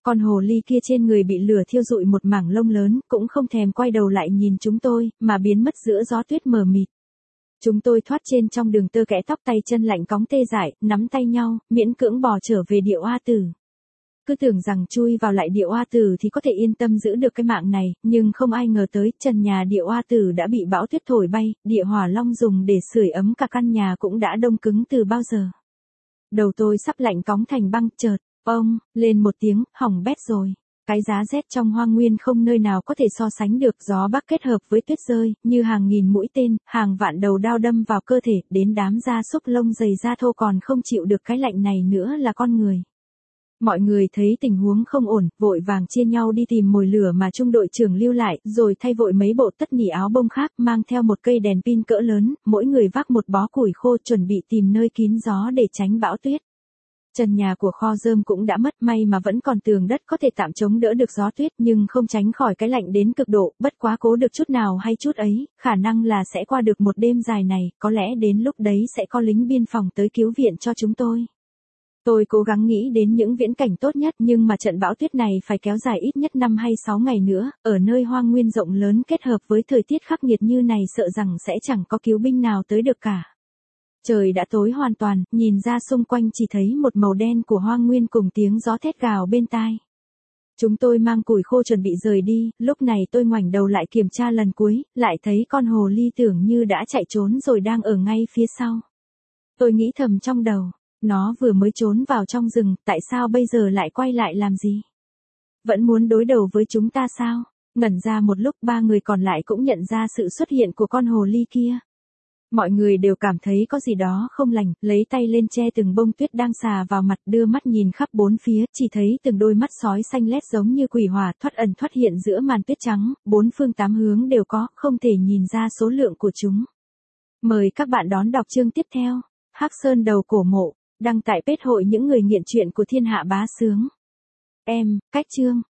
Con hồ ly kia trên người bị lửa thiêu rụi một mảng lông lớn, cũng không thèm quay đầu lại nhìn chúng tôi, mà biến mất giữa gió tuyết mờ mịt. Chúng tôi thoát trên trong đường tơ kẽ, tóc tay chân lạnh cóng tê dại, nắm tay nhau, miễn cưỡng bò trở về địa oa tử. Cứ tưởng rằng chui vào lại địa oa tử thì có thể yên tâm giữ được cái mạng này, nhưng không ai ngờ tới, trần nhà địa oa tử đã bị bão tuyết thổi bay, địa hỏa long dùng để sưởi ấm cả căn nhà cũng đã đông cứng từ bao giờ. Đầu tôi sắp lạnh cóng thành băng, chợt, ông, lên một tiếng, hỏng bét rồi. Cái giá rét trong hoang nguyên không nơi nào có thể so sánh được, gió bắc kết hợp với tuyết rơi, như hàng nghìn mũi tên, hàng vạn đầu đao đâm vào cơ thể, đến đám gia súc lông dày da thô còn không chịu được cái lạnh này nữa là con người. Mọi người thấy tình huống không ổn, vội vàng chia nhau đi tìm mồi lửa mà trung đội trưởng lưu lại, rồi thay vội mấy bộ tất nỉ áo bông khác, mang theo một cây đèn pin cỡ lớn, mỗi người vác một bó củi khô chuẩn bị tìm nơi kín gió để tránh bão tuyết. Trần nhà của kho rơm cũng đã mất, may mà vẫn còn tường đất có thể tạm chống đỡ được gió tuyết, nhưng không tránh khỏi cái lạnh đến cực độ, bất quá cố được chút nào hay chút ấy, khả năng là sẽ qua được một đêm dài này, có lẽ đến lúc đấy sẽ có lính biên phòng tới cứu viện cho chúng tôi. Tôi cố gắng nghĩ đến những viễn cảnh tốt nhất, nhưng mà trận bão tuyết này phải kéo dài ít nhất 5 hay 6 ngày nữa, ở nơi hoang nguyên rộng lớn kết hợp với thời tiết khắc nghiệt như này sợ rằng sẽ chẳng có cứu binh nào tới được cả. Trời đã tối hoàn toàn, nhìn ra xung quanh chỉ thấy một màu đen của hoang nguyên cùng tiếng gió thét gào bên tai. Chúng tôi mang củi khô chuẩn bị rời đi, lúc này tôi ngoảnh đầu lại kiểm tra lần cuối, lại thấy con hồ ly tưởng như đã chạy trốn rồi đang ở ngay phía sau. Tôi nghĩ thầm trong đầu, nó vừa mới trốn vào trong rừng, tại sao bây giờ lại quay lại làm gì? Vẫn muốn đối đầu với chúng ta sao? Ngẩn ra một lúc, ba người còn lại cũng nhận ra sự xuất hiện của con hồ ly kia. Mọi người đều cảm thấy có gì đó không lành, lấy tay lên che từng bông tuyết đang xà vào mặt, đưa mắt nhìn khắp bốn phía, chỉ thấy từng đôi mắt sói xanh lét giống như quỷ hỏa thoát ẩn thoát hiện giữa màn tuyết trắng, bốn phương tám hướng đều có, không thể nhìn ra số lượng của chúng. Mời các bạn đón đọc chương tiếp theo. Hắc Sơn đầu cổ mộ, đăng tại page hội những người nghiện truyện của thiên hạ bá sướng. Cách chương.